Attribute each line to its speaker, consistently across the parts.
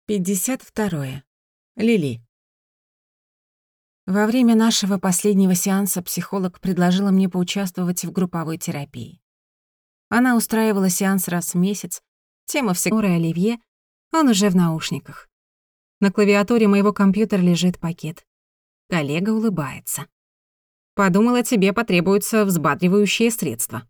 Speaker 1: 52. Лили. Во время нашего последнего сеанса психолог предложила мне поучаствовать в групповой терапии. Она устраивала сеанс раз в месяц, тема всегда Нора и Оливье, он уже в наушниках. На клавиатуре моего компьютера лежит пакет. Коллега улыбается. Подумала, тебе потребуются взбадривающие средства.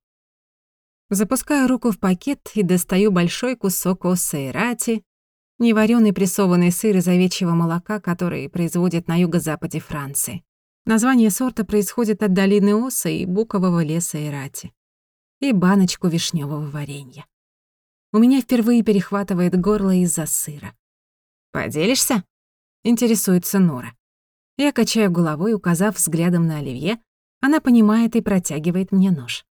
Speaker 1: Запускаю руку в пакет и достаю большой кусок оссейрати, неварёный прессованный сыр из овечьего молока, который производят на юго-западе Франции. Название сорта происходит от долины Оса и букового леса Эрати. И баночку вишнёвого варенья. У меня впервые перехватывает горло из-за сыра. «Поделишься?» — интересуется Нора. Я качаю головой, указав взглядом на Оливье. Она понимает и протягивает мне нож.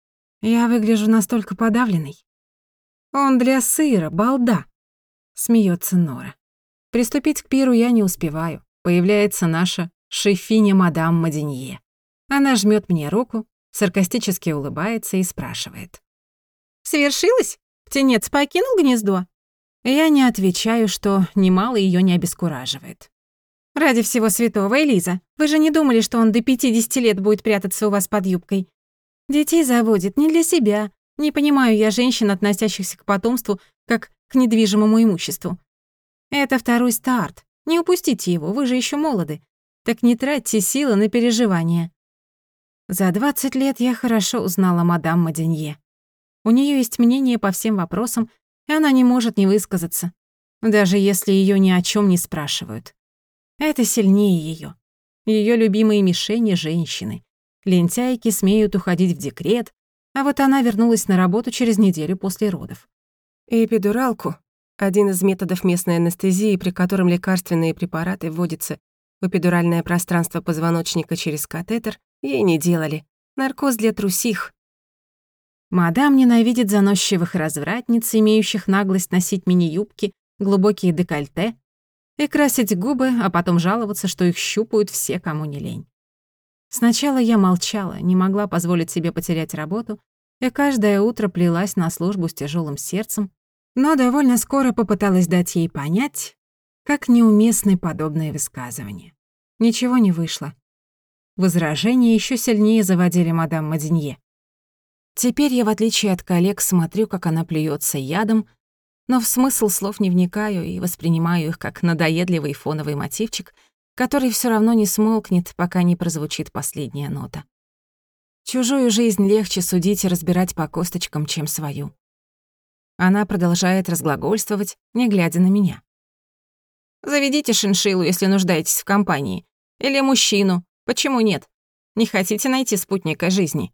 Speaker 1: Я выгляжу настолько подавленной. «Он для сыра, балда!» — смеется Нора. Приступить к пиру я не успеваю. Появляется наша шефиня мадам Маденье. Она жмёт мне руку, саркастически улыбается и спрашивает. «Свершилось? Птенец покинул гнездо?» Я не отвечаю, что немало её не обескураживает. «Ради всего святого, Элиза, вы же не думали, что он до 50 лет будет прятаться у вас под юбкой? Детей заводит не для себя. Не понимаю я женщин, относящихся к потомству, как к недвижимому имуществу. Это второй старт. Не упустите его, вы же ещё молоды. Так не тратьте силы на переживания». За 20 лет я хорошо узнала мадам Маденье. У неё есть мнение по всем вопросам, и она не может не высказаться, даже если её ни о чём не спрашивают. Это сильнее её. Её любимые мишени — женщины. Лентяйки смеют уходить в декрет, а вот она вернулась на работу через неделю после родов. Эпидуралку — один из методов местной анестезии, при котором лекарственные препараты вводятся в эпидуральное пространство позвоночника через катетер, ей не делали. Наркоз для трусих. Мадам ненавидит заносчивых развратниц, имеющих наглость носить мини-юбки, глубокие декольте и красить губы, а потом жаловаться, что их щупают все, кому не лень. Сначала я молчала, не могла позволить себе потерять работу, и каждое утро плелась на службу с тяжёлым сердцем, но довольно скоро попыталась дать ей понять, как неуместны подобные высказывания. Ничего не вышло. Возражения ещё сильнее заводили мадам Маденье. Теперь я, в отличие от коллег, смотрю, как она плюётся ядом, но в смысл слов не вникаю и воспринимаю их как надоедливый фоновый мотивчик, который всё равно не смолкнет, пока не прозвучит последняя нота. Чужую жизнь легче судить и разбирать по косточкам, чем свою. Она продолжает разглагольствовать, не глядя на меня. «Заведите шиншиллу, если нуждаетесь в компании. Или мужчину. Почему нет? Не хотите найти спутника жизни?»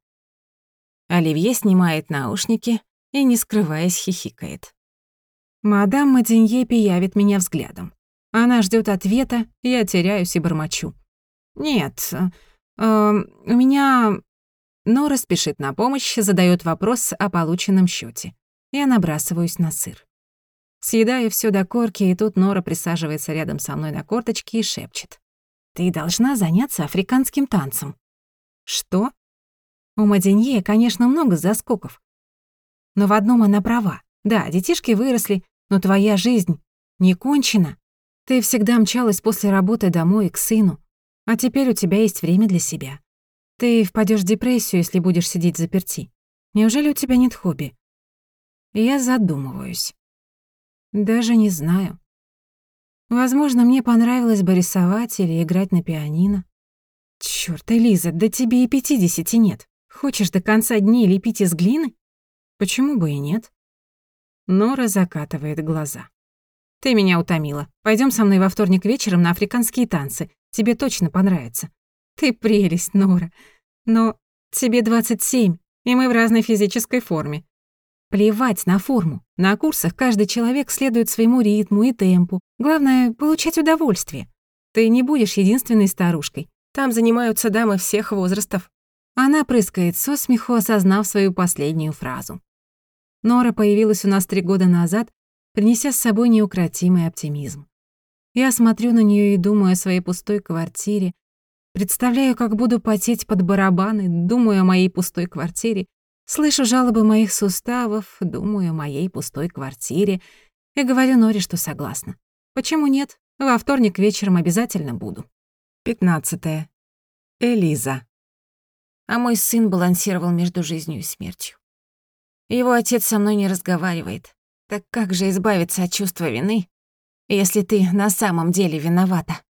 Speaker 1: Оливье снимает наушники и, не скрываясь, хихикает. Мадам Маденье пиявит меня взглядом. Она ждёт ответа, я теряюсь и бормочу. «Нет, у меня...» Нора спешит на помощь, задаёт вопрос о полученном счёте. Я набрасываюсь на сыр. Съедаю всё до корки, и тут Нора присаживается рядом со мной на корточке и шепчет. «Ты должна заняться африканским танцем». «Что?» У Маденье, конечно, много заскоков. Но в одном она права. Да, детишки выросли, но твоя жизнь не кончена. Ты всегда мчалась после работы домой к сыну, а теперь у тебя есть время для себя. Ты впадёшь в депрессию, если будешь сидеть взаперти. Неужели у тебя нет хобби? Я задумываюсь. Даже не знаю. Возможно, мне понравилось бы рисовать или играть на пианино. Чёрт, Элиза, да тебе и 50 нет. Хочешь до конца дней лепить из глины? Почему бы и нет? Нора закатывает глаза. Ты меня утомила. Пойдём со мной во вторник вечером на африканские танцы. Тебе точно понравится. Ты прелесть, Нора. Но тебе 27, и мы в разной физической форме. Плевать на форму. На курсах каждый человек следует своему ритму и темпу. Главное — получать удовольствие. Ты не будешь единственной старушкой. Там занимаются дамы всех возрастов. Она прыскает со смеху, осознав свою последнюю фразу. Нора появилась у нас 3 года назад, принеся с собой неукротимый оптимизм. Я смотрю на неё и думаю о своей пустой квартире, представляю, как буду потеть под барабаны, думаю о моей пустой квартире, слышу жалобы моих суставов, думаю о моей пустой квартире и говорю Норе, что согласна. Почему нет? Во вторник вечером обязательно буду.
Speaker 2: 15. Элиза.
Speaker 1: А мой сын балансировал между жизнью и смертью. Его отец со мной не разговаривает. Так как же избавиться от чувства вины, если ты на самом деле виновата?